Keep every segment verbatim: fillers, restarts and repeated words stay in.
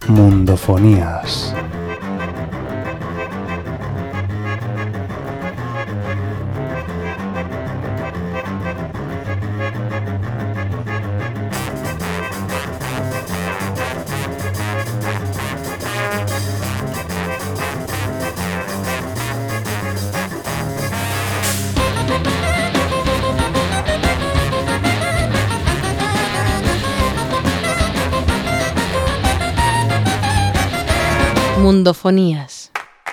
Mundofonías. Mundofonías.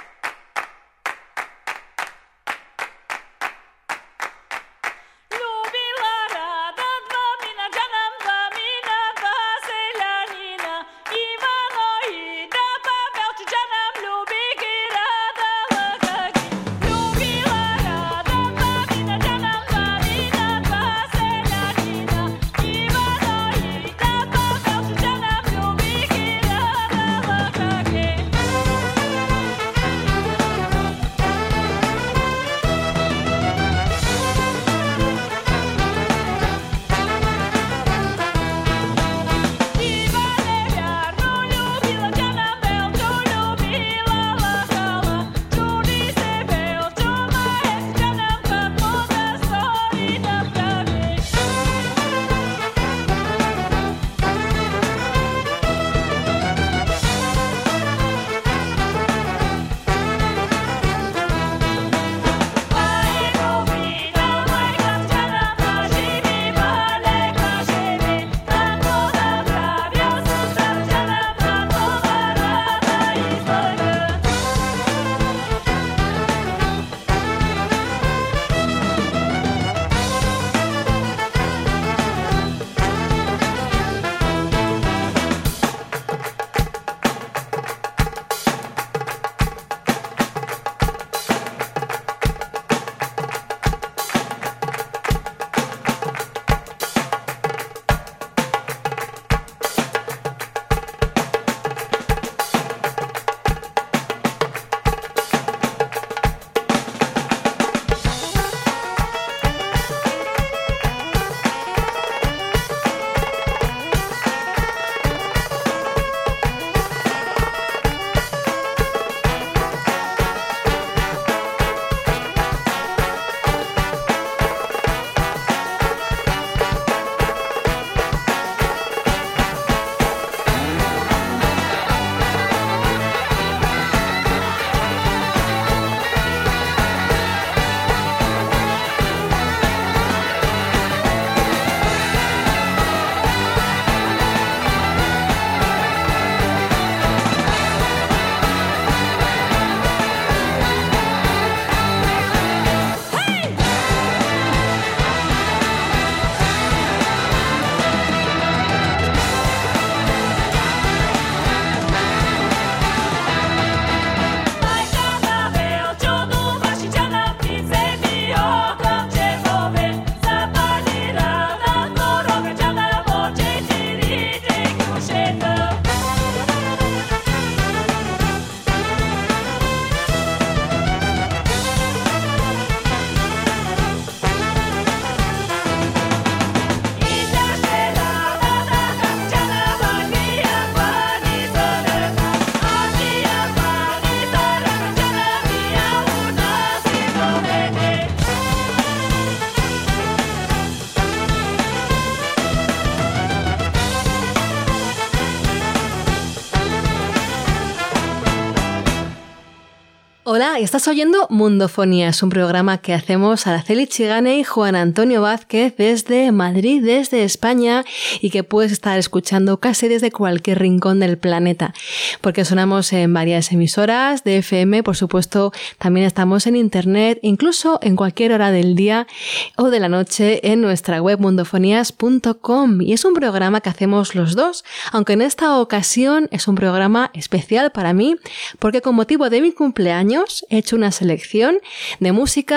Hola, estás oyendo Mundofonías, un programa que hacemos Araceli Chigane y Juan Antonio Vázquez desde Madrid, desde España, y que puedes estar escuchando casi desde cualquier rincón del planeta, porque sonamos en varias emisoras de F M, por supuesto, también estamos en internet, incluso en cualquier hora del día o de la noche en nuestra web mundofonías punto com, y es un programa que hacemos los dos, aunque en esta ocasión es un programa especial para mí, porque con motivo de mi cumpleaños he hecho una selección de música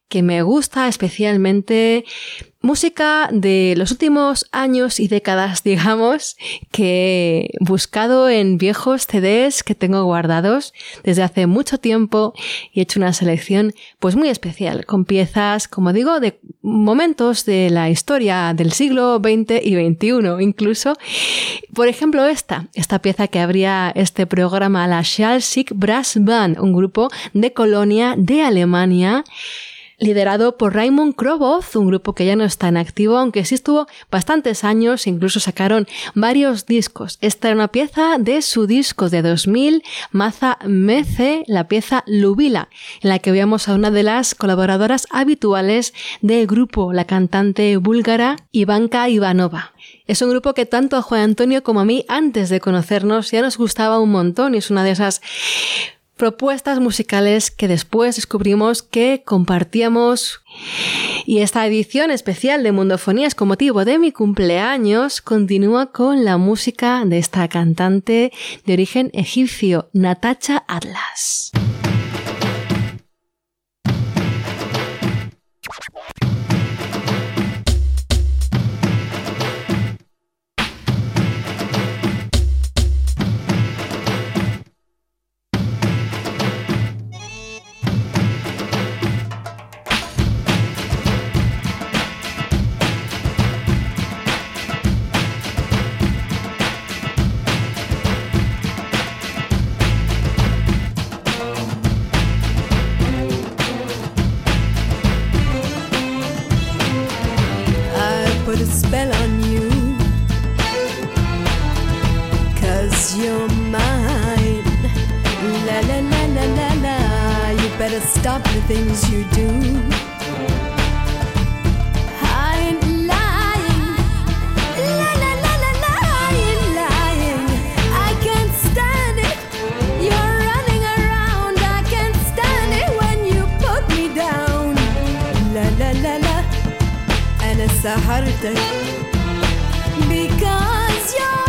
que me gusta especialmente, música de los últimos años y décadas, digamos, que he buscado en viejos C Ds que tengo guardados desde hace mucho tiempo y he hecho una selección pues muy especial, con piezas, como digo, de momentos de la historia del siglo veinte y veintiuno incluso. Por ejemplo, esta, esta pieza que abría este programa, la Schalsig Brass Band, un grupo de Colonia, de Alemania, liderado por Raimund Kroboth, un grupo que ya no está en activo, aunque sí estuvo bastantes años, incluso sacaron varios discos. Esta era una pieza de su disco de dos mil, Maza Mece, la pieza Lubila, en la que veíamos a una de las colaboradoras habituales del grupo, la cantante búlgara Ivanka Ivanova. Es un grupo que tanto a Juan Antonio como a mí, antes de conocernos, ya nos gustaba un montón y es una de esas propuestas musicales que después descubrimos que compartíamos. Y esta edición especial de Mundofonías con motivo de mi cumpleaños continúa con la música de esta cantante de origen egipcio, Natacha Atlas. Stop the things you do. I ain't lying, la la la la la, I ain't lying. I can't stand it. You're running around. I can't stand it when you put me down. La la la la, أنا سهرتك because you're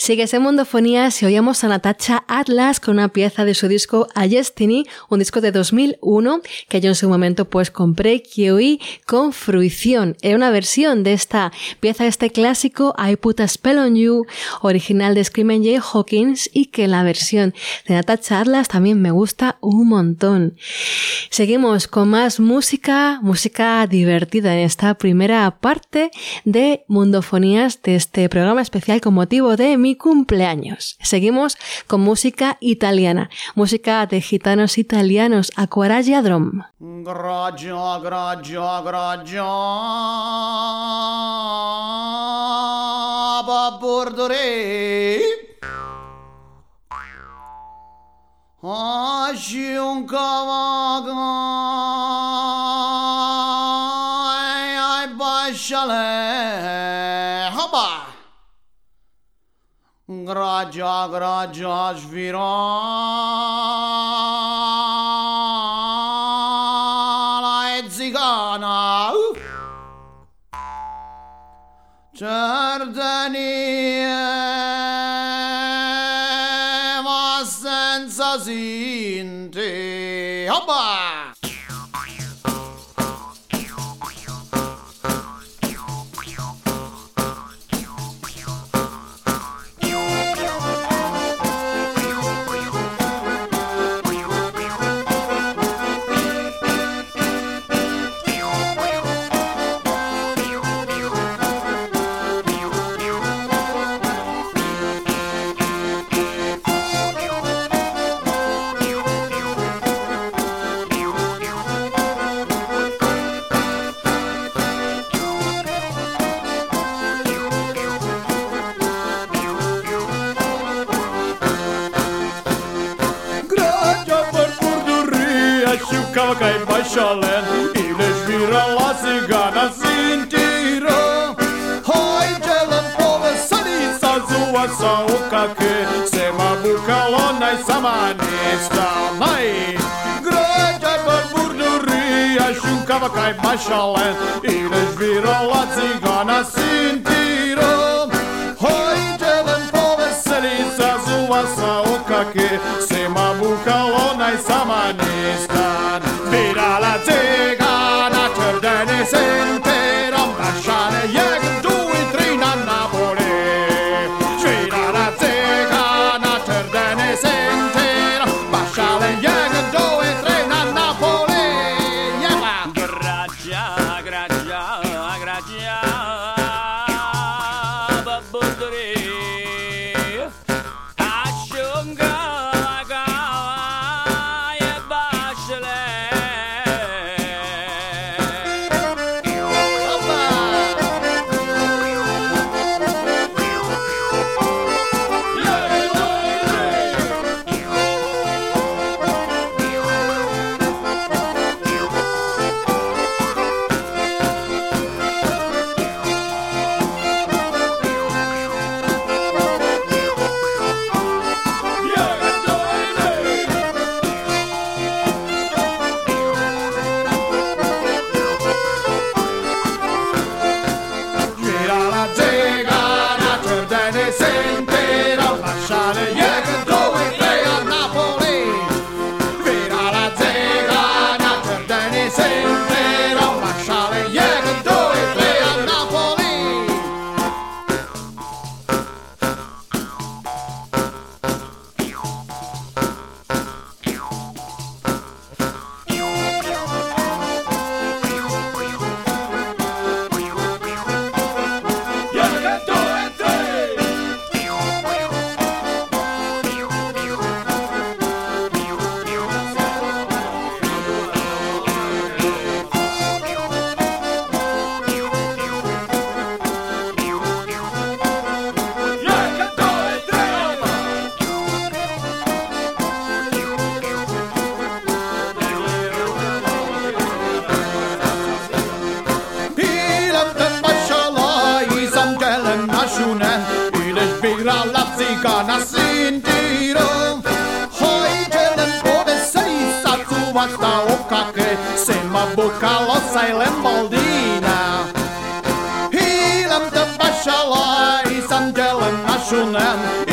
Sigues en Mundofonías y oíamos a Natasha Atlas con una pieza de su disco A Destiny, un disco de dos mil uno que yo en su momento pues compré y que oí con fruición. Era una versión de esta pieza, este clásico I Put a Spell on You, original de Screamin' Jay Hawkins, y que la versión de Natasha Atlas también me gusta un montón. Seguimos con más música, música divertida en esta primera parte de Mundofonías de este programa especial con motivo de mi cumpleaños. Seguimos con música italiana, música de gitanos italianos, Aquaraggia Drum. Graggia, graggia, graggia, babordore. Oggi un cavallo ai basciale, hoppa. Graggia, graggia, svira la zigana. Giardanie ma senza sinte, hoppa. Che bascialen, ile svira la zigana sintiro. Hoi gelam pove sanica zua sa ukake, sema bukalona i sama nesta mai. Građa par burduria, šunkava kaj bascialen, ile svira la zigana sintiro. Hoi gelam pove sanica zua sa ukake, sema bukalona i sama nesta. Svira la zigana, cerdene sentero, lasciare ieri due, tre a Napoli. Svira la zigana, cerdene sentero, lasciare ieri due, tre a Napoli. Graggia, graggia, graggia, babodore. Zigana sintiro, hoi gelen pove salisa tu vasta okake, sema bukalo silent moldina. Hilam te bashala isam gelen ashunen,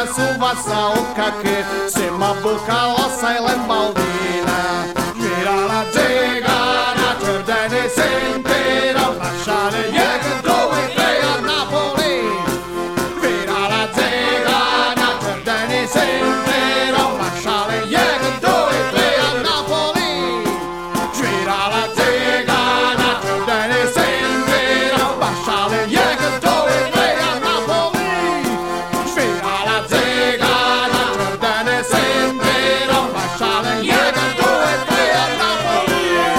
suvaça o caque, se ma boca lossa e lembaldina. Gira la zega, na Giordane sentera, lasciare ieri dove sei a Napoli. Gira la zega, na Giordane sentera, lasciare ieri dove sei a Napoli. Gira la zega, na Giordane sentera, lasciare ieri dove sei a Napoli. Gira la zega, na Giordane sentera, lasciare ieri dove sei a Napoli.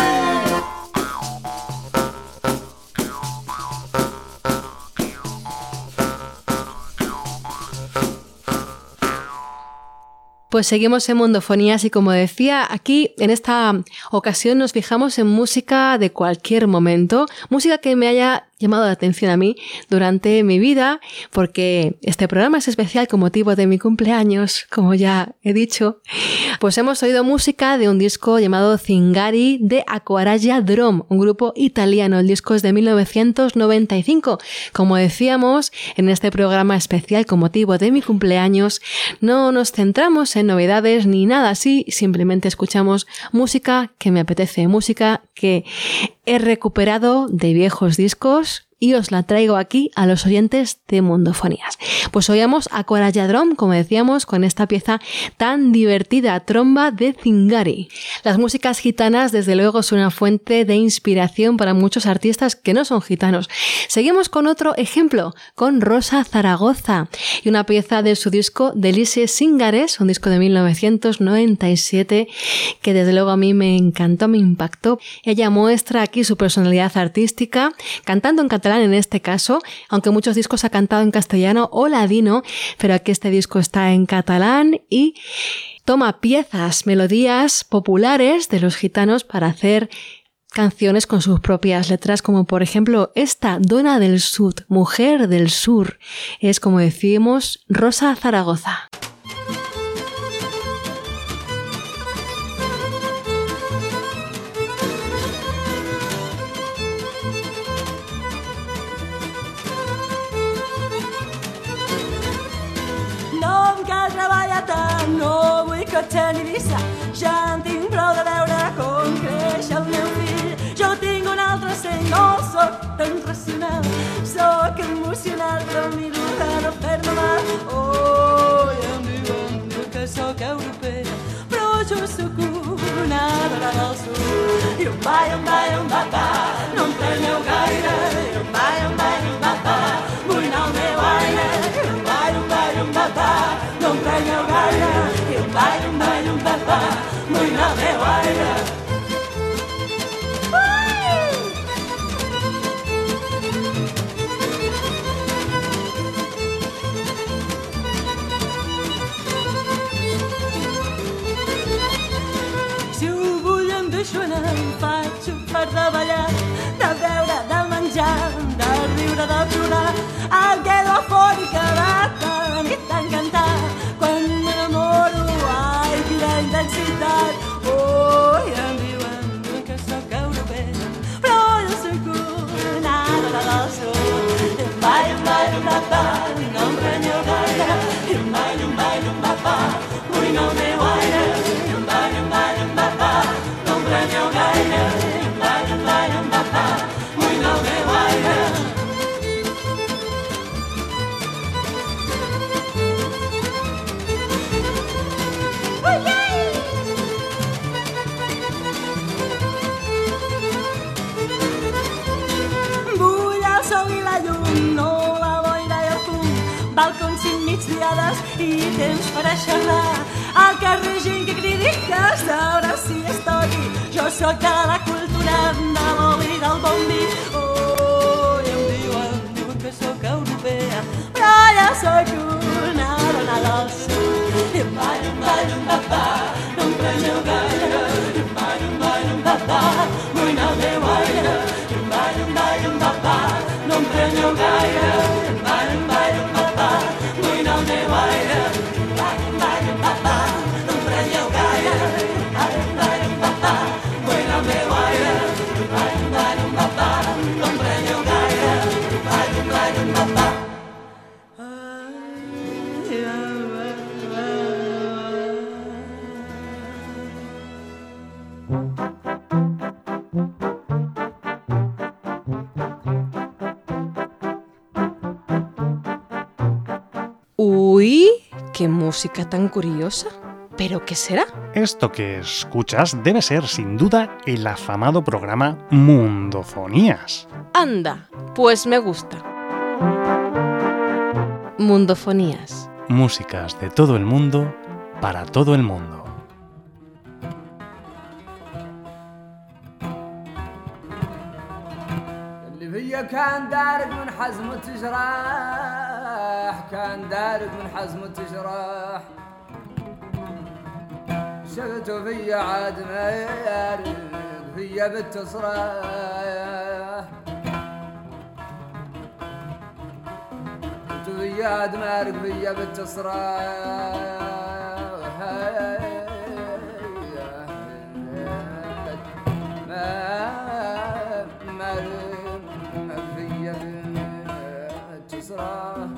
Pues seguimos en Mundofonías y como decía, aquí en esta ocasión nos fijamos en música de cualquier momento, música que me haya llamado la atención a mí durante mi vida, porque este programa es especial con motivo de mi cumpleaños, como ya he dicho. Pues hemos oído música de un disco llamado Zingari de Aquaraggia Drum, un grupo italiano. El disco es de mil novecientos noventa y cinco. Como decíamos, en este programa especial con motivo de mi cumpleaños, no nos centramos en novedades ni nada así, simplemente escuchamos música que me apetece, música que he recuperado de viejos discos y os la traigo aquí a los oyentes de Mundofonías. Pues oíamos Aquaraggia Drum, como decíamos, con esta pieza tan divertida, Tromba de Zingari. Las músicas gitanas, desde luego, son una fuente de inspiración para muchos artistas que no son gitanos. Seguimos con otro ejemplo, con Rosa Zaragoza, y una pieza de su disco Delicie Singares, un disco de mil novecientos noventa y siete, que desde luego a mí me encantó, me impactó. Ella muestra aquí su personalidad artística, cantando en catalán en este caso, aunque muchos discos ha cantado en castellano o ladino, pero aquí este disco está en catalán y toma piezas, melodías populares de los gitanos para hacer canciones con sus propias letras, como por ejemplo esta, Dona del Sud, Mujer del Sur. Es, como decimos, Rosa Zaragoza. No em cal treballar tant, no vull cotxe ni vista, ja en tinc prou de veure com creix el meu fill. Jo tinc un altre seny, no sóc tan racional, sóc emocional, però miro de no fer-me mal. Oh, i em diuen que sóc europea, però jo sóc una dona del sud. I un va, i un va, i un va, va, no em preneu gaire. I un va, i un va, i un va, va, vull anar al meu aire. I un va, i un va, i un va, va, no em preneu gaire. I un va, i un va, i un va, va, vull anar al meu aire. Si ho vull em deixo anar, em faig per de ballar, de beure, de menjar, de riure, de plorar. Em quedo afònica de tant i tant cantar. Quan m'enamoro, ai, quina intensitat. Oh, i em diuen que sóc europea, però jo sóc una dona del sud. I em va, i em va, i em va, va, no em preneu gaire. I em va, i em va, i em va, va, vull anar al meu aire. I em va, i em va, i em va, va, no em preneu gaire. I em va, i em va, i em va, va, vull anar al meu aire. Vull el sol i la llum, no la boira i el fum, balcons i migdiades i temps per a xerrar. Al carrer gent que cridi que sabrà si és tot i jo sóc de la cultura, de l'oli i del bon vi. Oh, i em diuen, diuen que sóc europea, però ja sóc una dona del sud. I em va, i em va, i em va, va, no em preneu gaire. I em va, i em va, i em va, va, vull anar al meu aire. I em va, i em va, i em va, va, no em preneu gaire. I em va, i em va, i em va, va, vull anar al meu aire. I em va, i em va, i em va, va, no em preneu gaire. I em va, i em va, i em va, va, vull anar al meu aire. I em va, i em va, i em va, va, no em preneu gaire. I em va, i em va, i em va, va. Ai, ai, ai. Uy, qué música tan curiosa. ¿Pero qué será? Esto que escuchas debe ser, sin duda, el afamado programa Mundofonías. Anda, pues me gusta. Mundofonías. Músicas de todo el mundo, para todo el mundo. كان دارك من حزم التجراح كان دارك من حزم التجراح شغلته فيا عاد ما يارق فيا بالتصراح شغلته فيا عاد ما يارق فيا بالتصراح ما ما فيا بالتصراح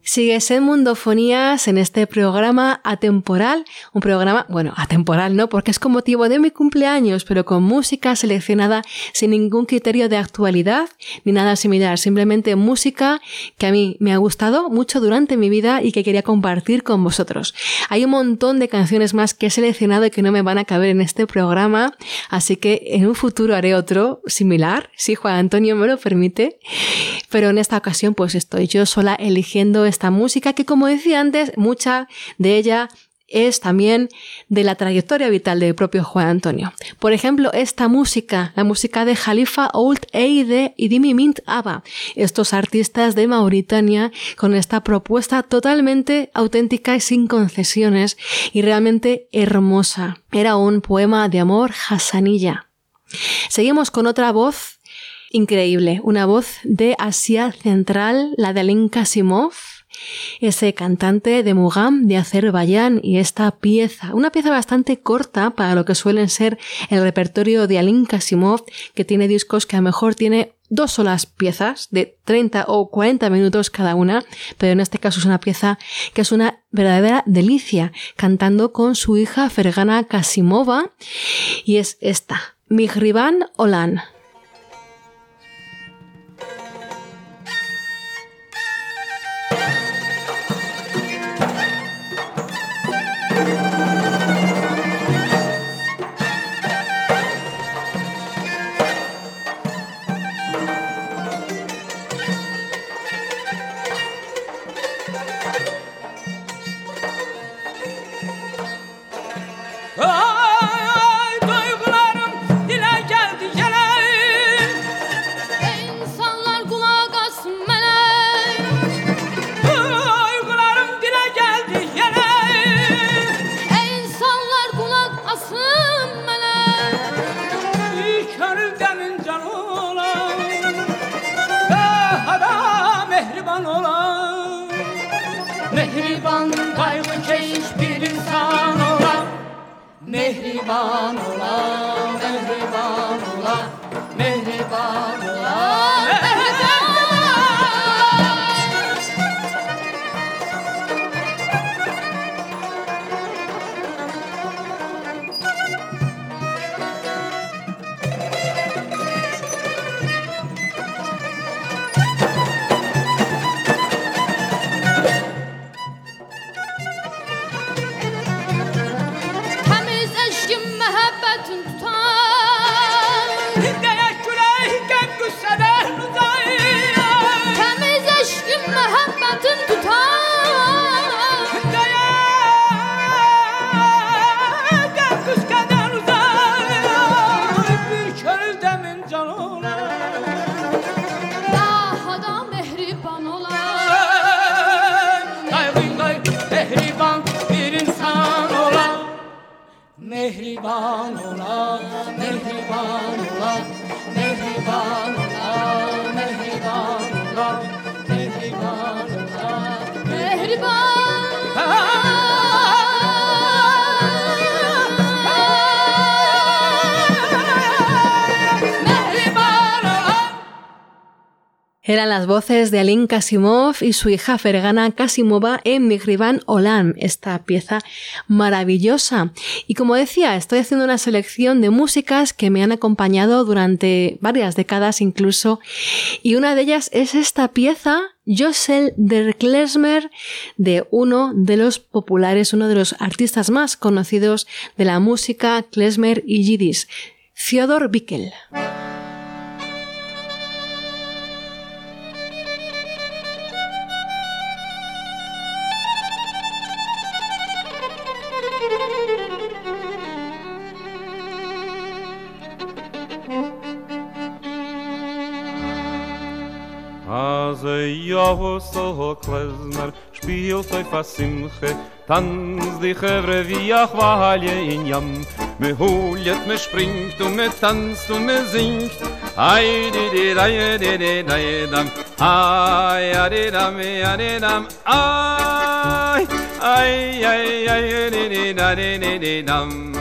Sigues en Mundofonías, en este programa atemporal, un programa, bueno, atemporal no, porque es con motivo de mi cumpleaños, pero con música seleccionada sin ningún criterio de actualidad ni nada similar, simplemente música que a mí me ha gustado mucho durante mi vida y que quería compartir con vosotros. Hay un montón de canciones más que he seleccionado y que no me van a caber en este programa, así que en un futuro haré otro similar, si Juan Antonio me lo permite, pero en esta ocasión pues estoy yo sola eligiendo esta música que, como decía antes, mucha de ella es también de la trayectoria vital del propio Juan Antonio. Por ejemplo, esta música, la música de Khalifa Ould Eide y Dimi Mint Aba, estos artistas de Mauritania con esta propuesta totalmente auténtica y sin concesiones y realmente hermosa. Era un poema de amor hassanilla. Seguimos con otra voz increíble, una voz de Asia Central, la de Alim Kasimov, ese cantante de Mugam de Azerbaiyán, y esta pieza, una pieza bastante corta para lo que suelen ser el repertorio de Alim Kasimov, que tiene discos que a lo mejor tiene dos solas piezas de treinta o cuarenta minutos cada una, pero en este caso es una pieza que es una verdadera delicia, cantando con su hija Fergana Kasimova, y es esta, Mihriban Olan. Mehriban ola, mehriban ola, mehriban ola, mehriban Mehriban ola, mehriban ola, mehriban ola, mehriban ola, mehriban ola, mehriban. Eran las voces de Alim Kasimov y su hija Fergana Kasimova en Mihriban Olam, esta pieza maravillosa. Y como decía, estoy haciendo una selección de músicas que me han acompañado durante varias décadas incluso, y una de ellas es esta pieza, Yosel der Klezmer, de uno de los populares, uno de los artistas más conocidos de la música klezmer y yiddish, Theodor Bickel. Yosel Klezmer spielt auf a Simche, tanzt die Chevre wie a Chwalje in Yam. Me huljet, me springt und me tanzt und me singt. Ay di di da ye di di da ye dam. Ay ya di dam ya di dam. Ay ay ay ay di di da di di di dam.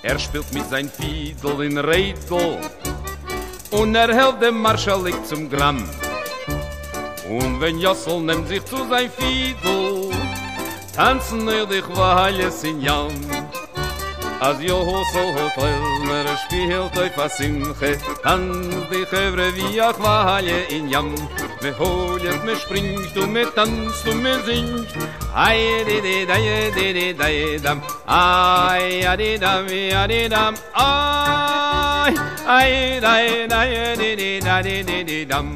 Er spielt mit sein Fiedel in Rädel und er hält dem Marschallik zum Gramm. Und wenn Jossel nimmt sich zu sein Fiedel, tanzen er dich Wahales in Jam. Als Jossel hat Lelner spielt auf a Simche, tanzt die Chevre wie a Wahale in Jam. Me holet, me springt und me tanzt und me singt. Ay di di da di di da dam, ay di dam di dam, ay ay da da di di da di di di dam.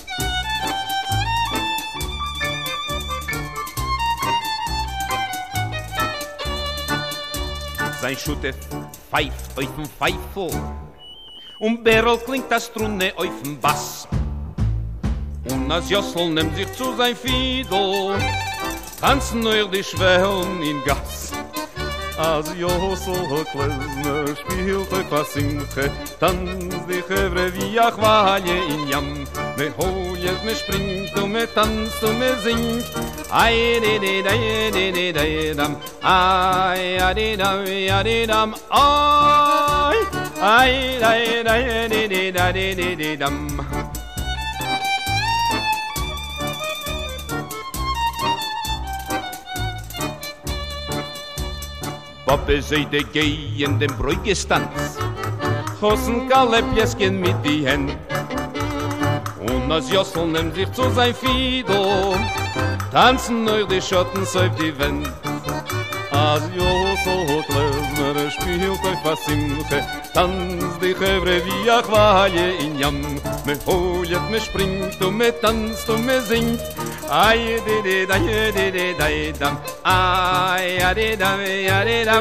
Sein Schutte pfeift auf dem Pfeifel und Berl klingt das Strunne auf dem Bass. Und als Jossel nimmt sich zu sein Fiedel, tanzen nur die Schwellen in Gas. Als Jossel hat Klezmer spielt auf a Simche, tanzt die Chevre wie a Chwalje in Jam. Me holet, me springt und me tanzt und me singt. Ay di di da di di da dam, ay di dam di dam, ay ay da da di di da di di di dam. Pappe seide gehen dem Bräugestanz, chossen kalle Pjesken mit die Händ. Und als Jossel nimmt sich zu sein Fiedel, tanzen nur die Schotten auf die Wand. Als Jossel hat Lelner spielt auf a Simche, tanzt die Chevre wie a Chwalje in Jam. Me holet, me springt und me tanzt und me singt. Ay di di da di di da dam, ay di dam di dam,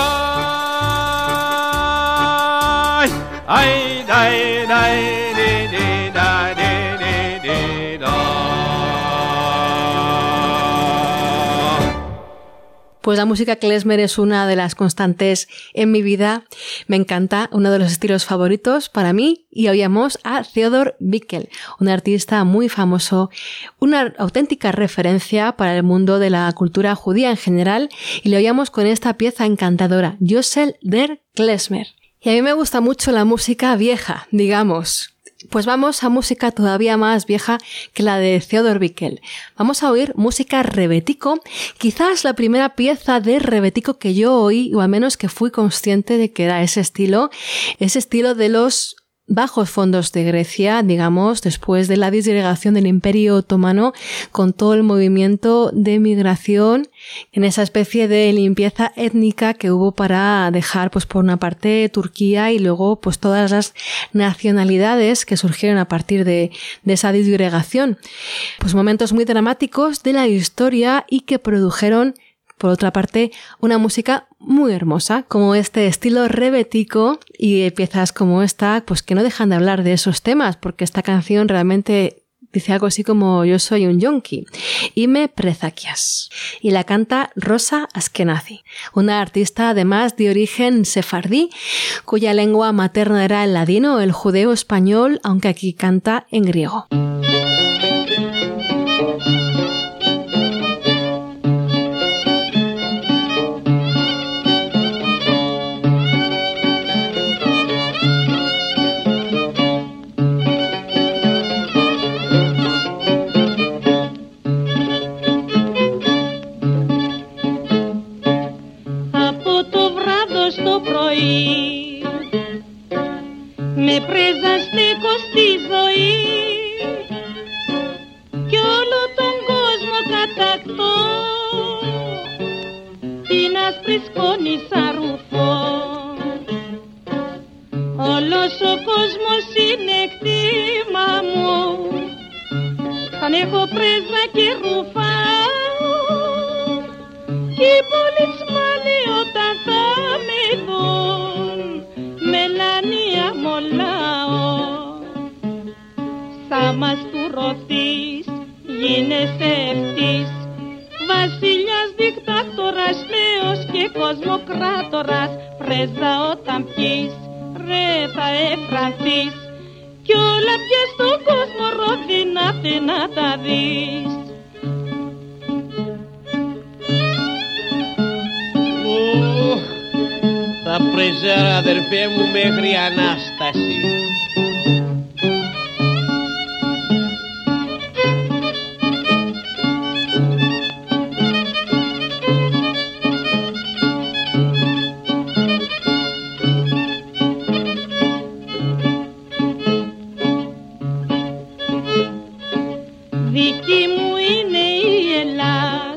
ay ay da da di di da di di di da. Pues la música klezmer es una de las constantes en mi vida. Me encanta, uno de los estilos favoritos para mí. Y oíamos a Theodor Bickel, un artista muy famoso, una auténtica referencia para el mundo de la cultura judía en general. Y le oíamos con esta pieza encantadora, Jossel der Klezmer. Y a mí me gusta mucho la música vieja, digamos. Pues vamos a música todavía más vieja que la de Theodor Bickel. Vamos a oír música rebetico, quizás la primera pieza de rebetico que yo oí, o al menos que fui consciente de que era ese estilo, ese estilo de los bajos fondos de Grecia, digamos, después de la disgregación del Imperio Otomano, con todo el movimiento de migración, en esa especie de limpieza étnica que hubo para dejar, pues por una parte, Turquía y luego pues todas las nacionalidades que surgieron a partir de, de esa disgregación. Pues momentos muy dramáticos de la historia y que produjeron, por otra parte, una música muy hermosa, como este estilo rebetico, y piezas como esta, pues que no dejan de hablar de esos temas, porque esta canción realmente dice algo así como yo soy un yonki, y me prezaquias. Y la canta Rosa Askenazi, una artista además de origen sefardí, cuya lengua materna era el ladino, el judeo español, aunque aquí canta en griego. Με πρέζαστηκο στη ζωή κι όλο τον κόσμο κατακτώ την άσπρη σκόνη σαν ρουφό. Όλος ο κόσμος είναι κτήμα μου, σαν έχω πρέζα και ρουφάω κι οι πολιτσμάνοι όταν θα με δουν μελανία μολάω. Σαν μαστουρωθείς γίνεσαι ευτής, βασιλιάς, δικτάτορας, νέος και κοσμοκράτορας, πρέζα όταν πιείς ρε θα εφρανθείς κι όλα πια στον κόσμο ρόδινα να τα δεις. Θα πρεζέρα αδερφέ μου μέχρι Ανάσταση. Δική μου είναι η Ελλάς,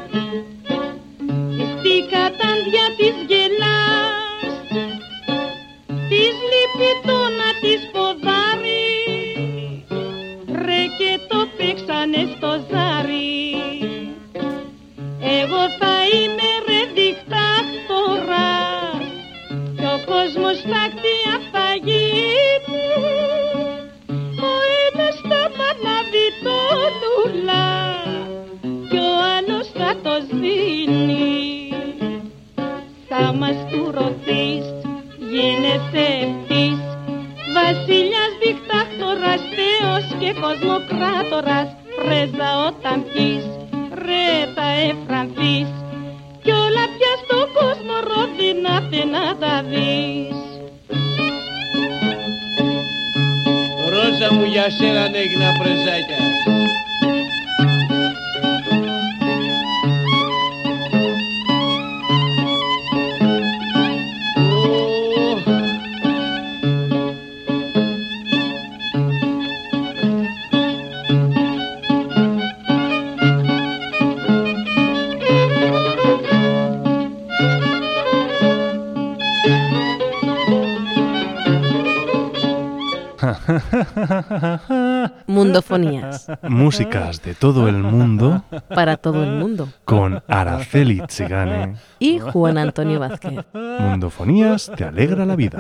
στη κατάντια της γελάς, της λείπει το να της ποδάρει, ρε και το παίξανε στο ζάρι. Εγώ θα είμαι ρε δικτάκτορας κι ο κόσμος τάκτια θα γίνει. Ο ένας θα παλάβει το λουλά κι ο άλλος θα το σβήνει. Θα μας τουρωθείς, γίνεσαι ευτής, βασιλιάς, δικτάκτορας, θεός και κοσμοκράτορας, πρέζα όταν πεις, ρε θα εφρανθείς κι όλα πια στον κόσμο ρόδινα να τα δεις. Ρόζα μου για σένα έγινα πρεζάκια. Mundofonías. Músicas de todo el mundo. Para todo el mundo. Con Araceli Chigane. Y Juan Antonio Vázquez. Mundofonías te alegra la vida.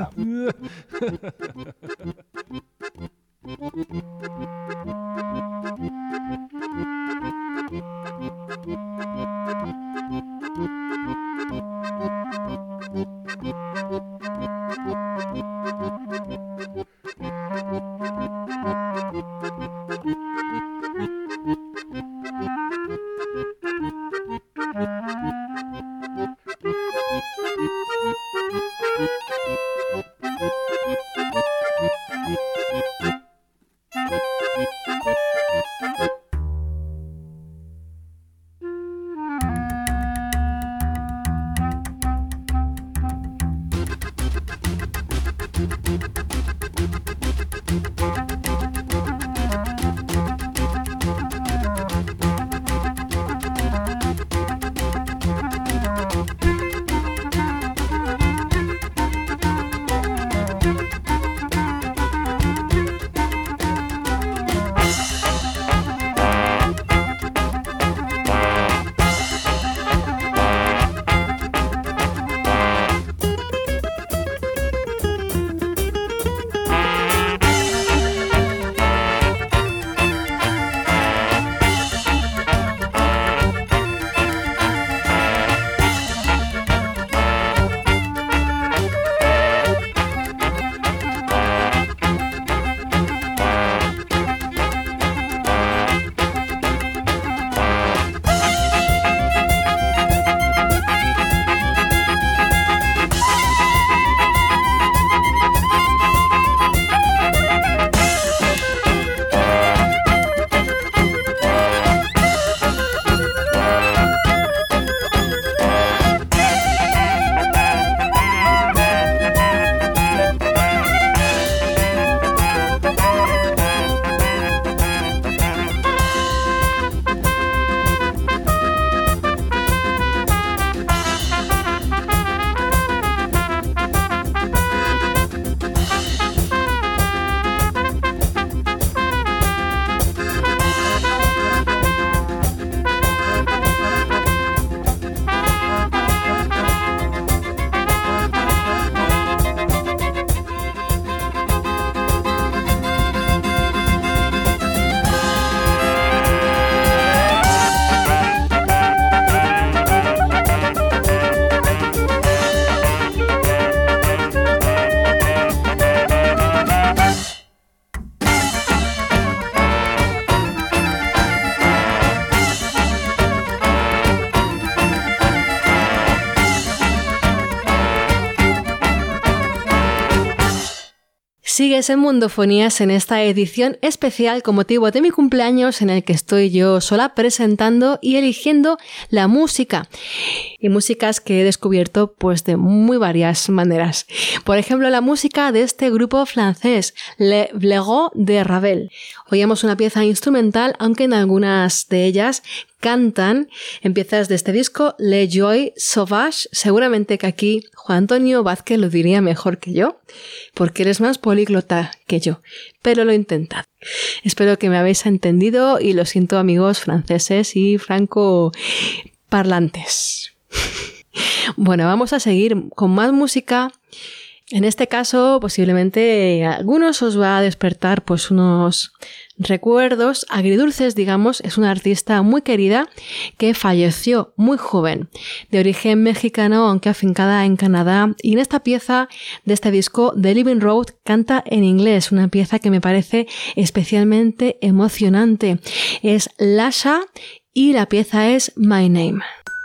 Sigues en Mundofonías en esta edición especial con motivo de mi cumpleaños en el que estoy yo sola presentando y eligiendo la música. Y músicas que he descubierto pues de muy varias maneras. Por ejemplo, la música de este grupo francés, Le Blaireau de Ravel. Oíamos una pieza instrumental, aunque en algunas de ellas cantan en piezas de este disco, Le Joy Sauvage. Seguramente que aquí Juan Antonio Vázquez lo diría mejor que yo, porque eres más políglota que yo, pero lo he intentado. Espero que me habéis entendido y lo siento, amigos franceses y francoparlantes. Bueno, vamos a seguir con más música. En este caso, posiblemente a algunos os va a despertar pues unos recuerdos agridulces, digamos. Es una artista muy querida que falleció muy joven, de origen mexicano, aunque afincada en Canadá. Y en esta pieza de este disco, The Living Road, canta en inglés, una pieza que me parece especialmente emocionante. Es Lasha y la pieza es My Name.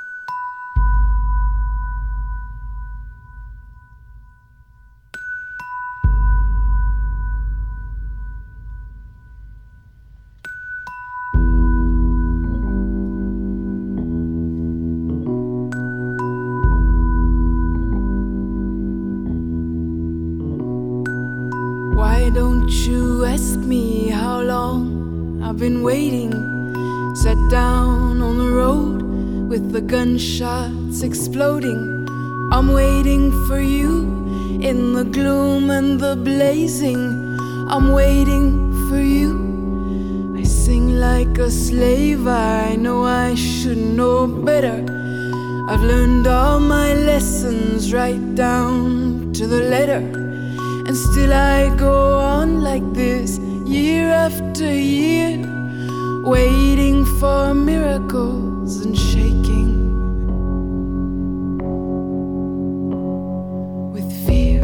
Why don't you ask me how long I've been waiting? Sat down on the road with the gunshots exploding. I'm waiting for you in the gloom and the blazing. I'm waiting for you. I sing like a slave, I know I should know better. I've learned all my lessons right down to the letter. And still I go on like this, year after year, waiting for miracles and shaking with fear.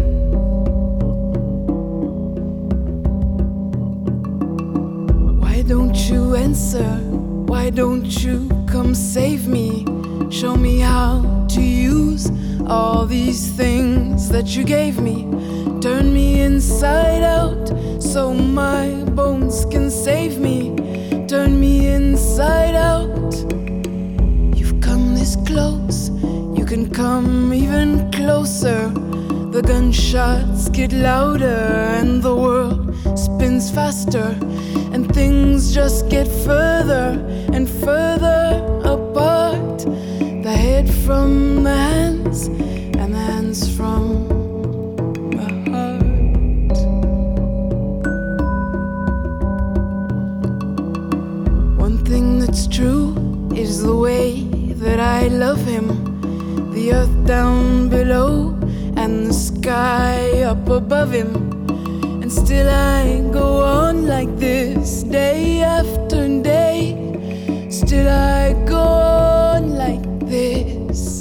Why don't you answer? Why don't you come save me? Show me how to use all these things that you gave me. Turn me inside out so my bones can save me. Turn me inside out. You've come this close, you can come even closer. The gunshots get louder and the world spins faster, and things just get further and further apart. The head from the hands and the hands from It's true is the way that I love him. The earth down below and the sky up above him. And still I go on like this, day after day. Still I go on like this.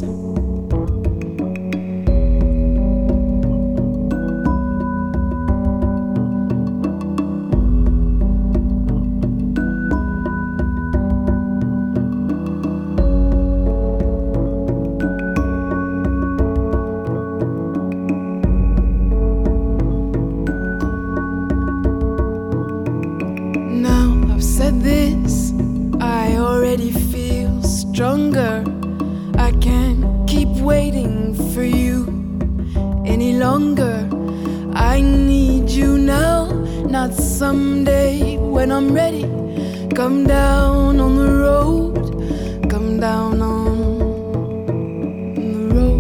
Stronger, I can't keep waiting for you any longer. I need you now, not someday when I'm ready. Come down on the road, come down on the road.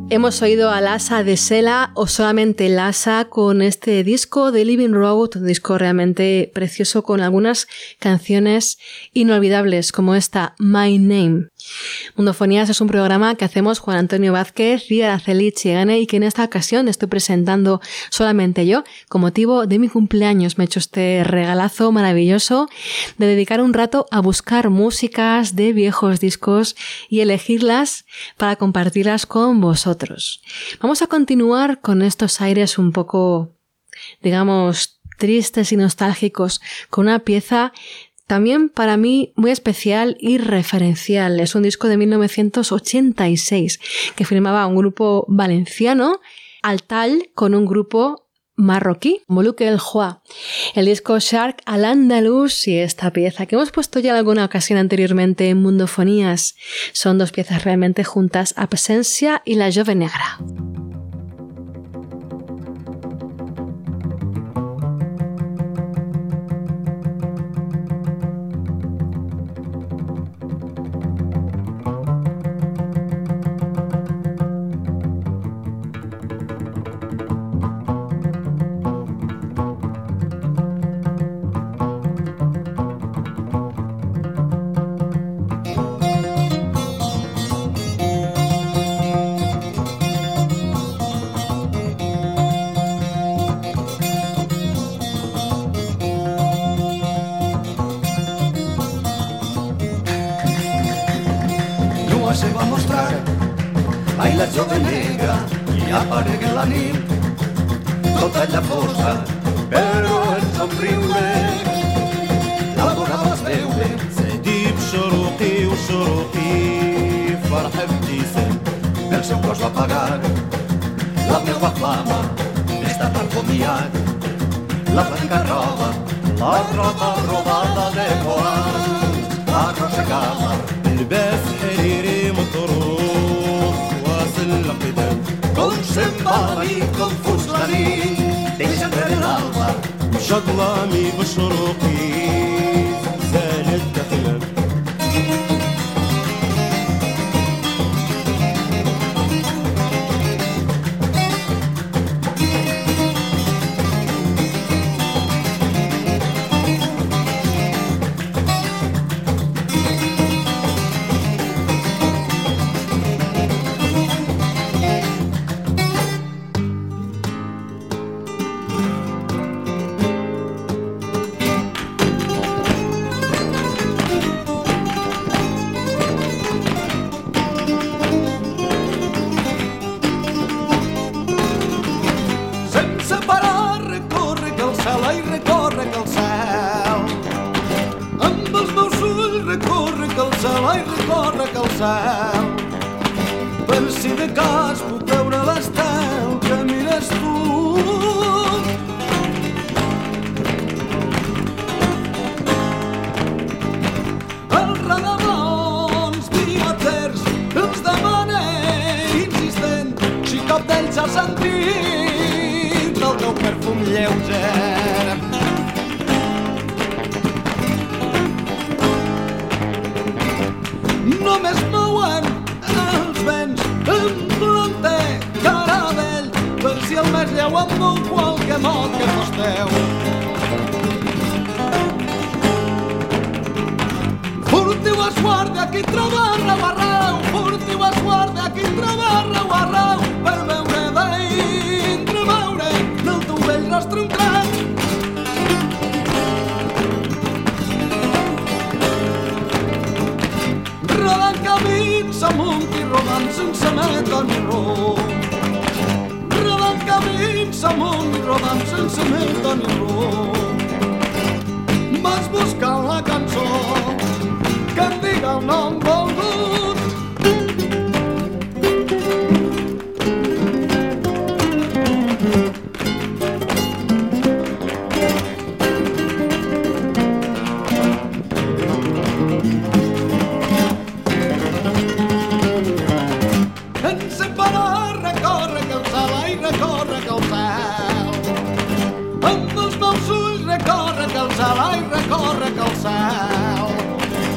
Hemos oído a Lhasa de Sela o solamente Lhasa con este disco de Living Road, un disco realmente precioso con algunas canciones inolvidables como esta My Name. Mundofonías es un programa que hacemos Juan Antonio Vázquez y Araceli Chigane y que en esta ocasión estoy presentando solamente yo con motivo de mi cumpleaños. Me he hecho este regalazo maravilloso de dedicar un rato a buscar músicas de viejos discos y elegirlas para compartirlas con vosotros. Vamos a continuar con estos aires un poco, digamos, tristes y nostálgicos con una pieza también para mí muy especial y referencial. Es un disco de mil novecientos ochenta y seis que firmaba un grupo valenciano, Altal, con un grupo marroquí, Moluque el Joa. El disco Shark al Andalus y esta pieza que hemos puesto ya en alguna ocasión anteriormente en Mundofonías. Son dos piezas realmente juntas, Absencia y La Jove Negra. Se va mostrar, ai la jove negra, i aparegué la nit, tota ella fosa, però el somriure, la vora vas veure, سعدي بشروقي وشروقي فرحة ابتسام, el seu cos va apagar, la meua flama està tan comiat, la blanca roba, la roba robada de Boaz, arrossegava, لباس حريري مطروح واصل القدام, com se'n va i com fus la nit, deixa enrere l'alba, شظلامي بشروقي زالت دخلام. Per si de cas puc veure l'estel que mires tu. Els radamons bigaters els demana insistent si cap d'ells ha sentit el teu perfum lleuger. Només mouen els vents en planter caravell per si el més lleu em duu qualque mot que fosteu. Furtiu es guarda qui troba arreu arreu, furtiu es guarda qui troba arreu arreu per veure dintre veure del teu vell rostre un tret. Rodant camins amunt i rodant sense meta ni rumb. Rodant camins amunt i rodant sense meta ni rumb. Vas buscant la cançó que em diga el nom volgut.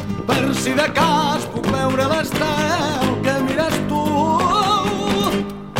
Si de cas puc veure l'estel que mires tu.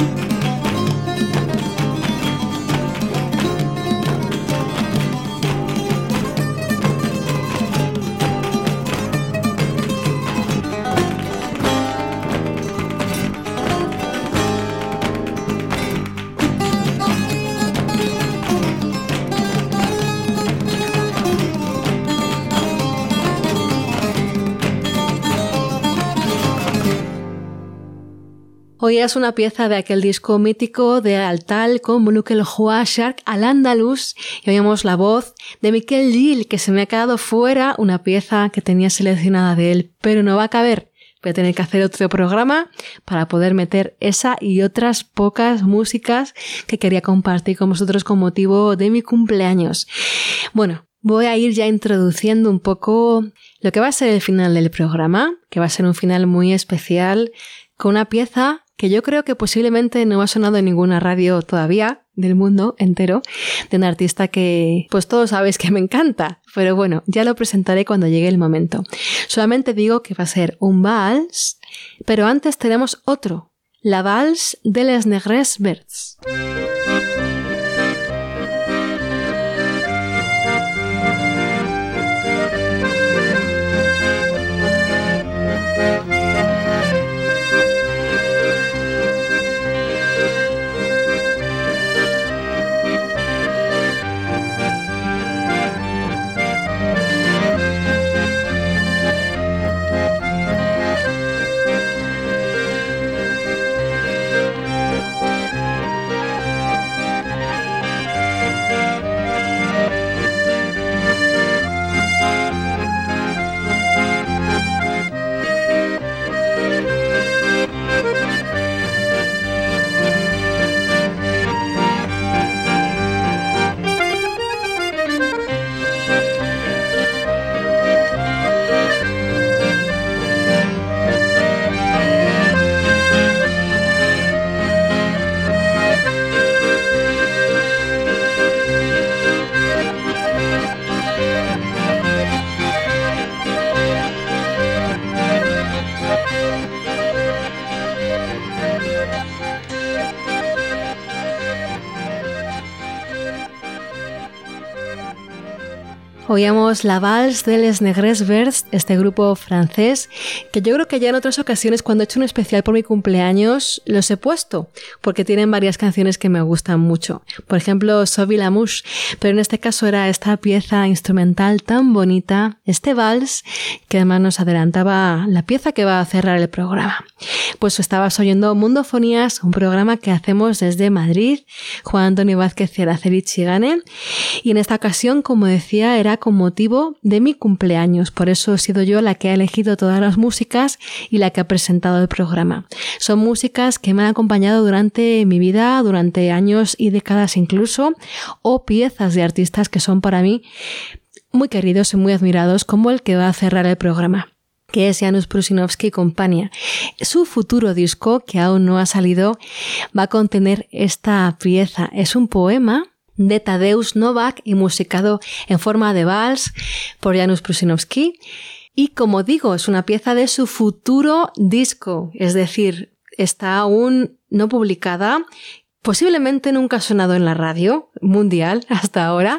Hoy es una pieza de aquel disco mítico de Altal con Molukel Hoa Shark al Andalus y oímos la voz de Miquel Gil, que se me ha quedado fuera, una pieza que tenía seleccionada de él, pero no va a caber. Voy a tener que hacer otro programa para poder meter esa y otras pocas músicas que quería compartir con vosotros con motivo de mi cumpleaños. Bueno, voy a ir ya introduciendo un poco lo que va a ser el final del programa, que va a ser un final muy especial, con una pieza que yo creo que posiblemente no ha sonado en ninguna radio todavía del mundo entero, de un artista que pues todos sabéis que me encanta, pero bueno, ya lo presentaré cuando llegue el momento. Solamente digo que va a ser un vals, pero antes tenemos otro, la vals de les Negres Verds. Oíamos la vals de les Negres Verds, este grupo francés, que yo creo que ya en otras ocasiones cuando he hecho un especial por mi cumpleaños los he puesto, porque tienen varias canciones que me gustan mucho. Por ejemplo, Sauve la Mouche, pero en este caso era esta pieza instrumental tan bonita, este vals, que además nos adelantaba la pieza que va a cerrar el programa. Pues estabas oyendo Mundofonías, un programa que hacemos desde Madrid, Juan Antonio Vázquez y Araceli Chigane, y en esta ocasión, como decía, era con motivo de mi cumpleaños, por eso he sido yo la que ha elegido todas las músicas y la que ha presentado el programa. Son músicas que me han acompañado durante mi vida, durante años y décadas incluso, o piezas de artistas que son para mí muy queridos y muy admirados, como el que va a cerrar el programa, que es Janusz Prusinowski y compañía. Su futuro disco, que aún no ha salido, va a contener esta pieza. Es un poema de Tadeusz Nowak y musicado en forma de vals por Janusz Prusinowski. Y como digo, es una pieza de su futuro disco, es decir, está aún no publicada, posiblemente nunca ha sonado en la radio mundial hasta ahora,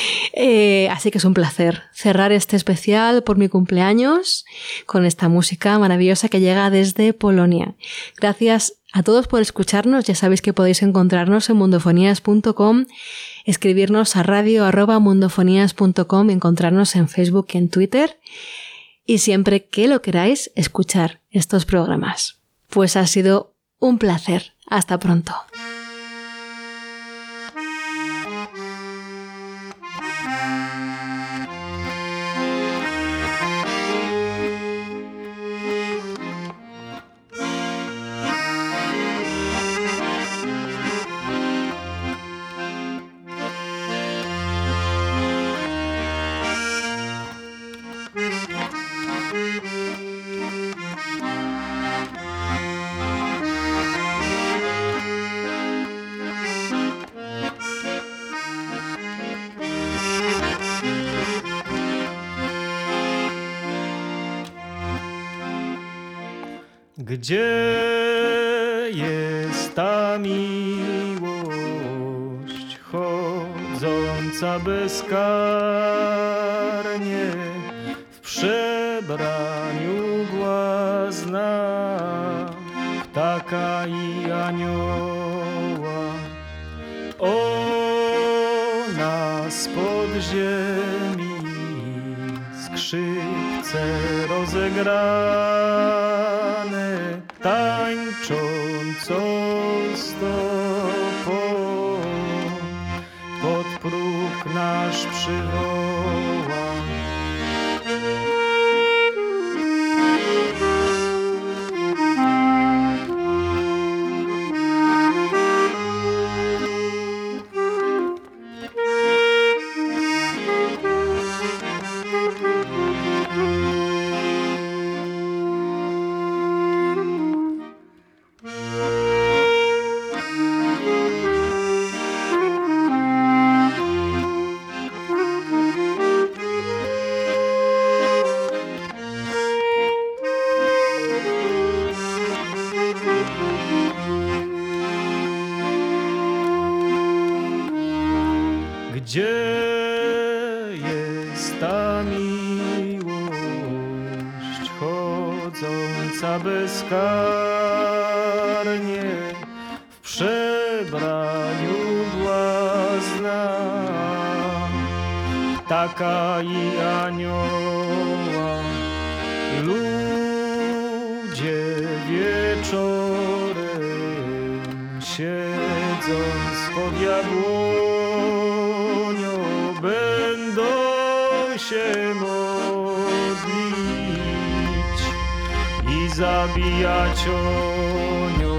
eh, así que es un placer cerrar este especial por mi cumpleaños con esta música maravillosa que llega desde Polonia. Gracias a todos por escucharnos, ya sabéis que podéis encontrarnos en mundofonías punto com, escribirnos a radio arroba mundofonías punto com, encontrarnos en Facebook y en Twitter, y siempre que lo queráis, escuchar estos programas. Pues ha sido un placer. Hasta pronto. Gdzie jest ta miłość chodząca bezkarnie w przebraniu błazna, ptaka i anioła? Ona spod ziemi skrzypce rozegrane, tańcząc przywoła. Gdzie jest ta miłość chodząca bezkarnie w przebraniu błazna, taka i anioła? Ludzie wieczorem siedząc pod jabłonią będą się modlić i zabijać onią.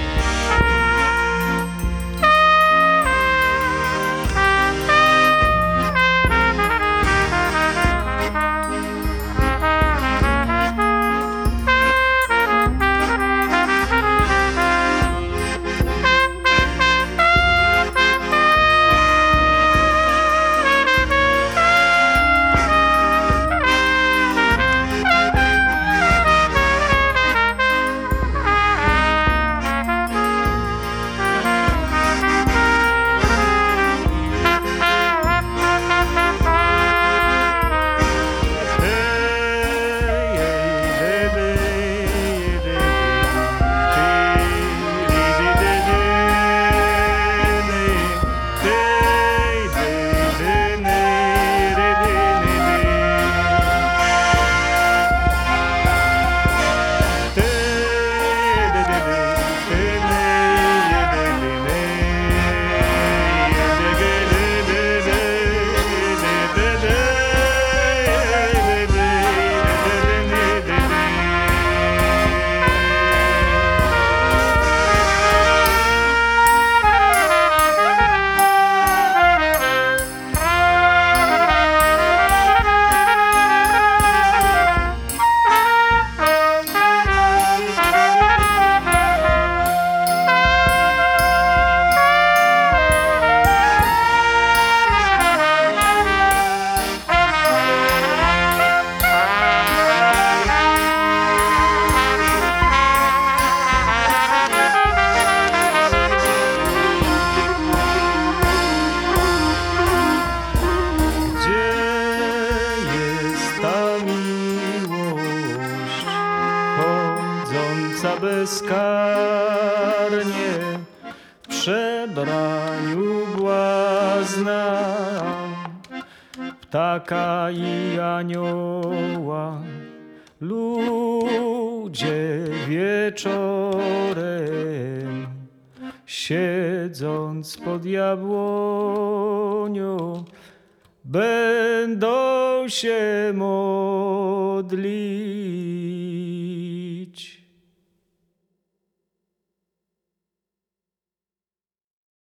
bezkarnie w przebraniu błazna, ptaka i anioła. Ludzie wieczorem, siedząc pod jabłonią, będą się modlić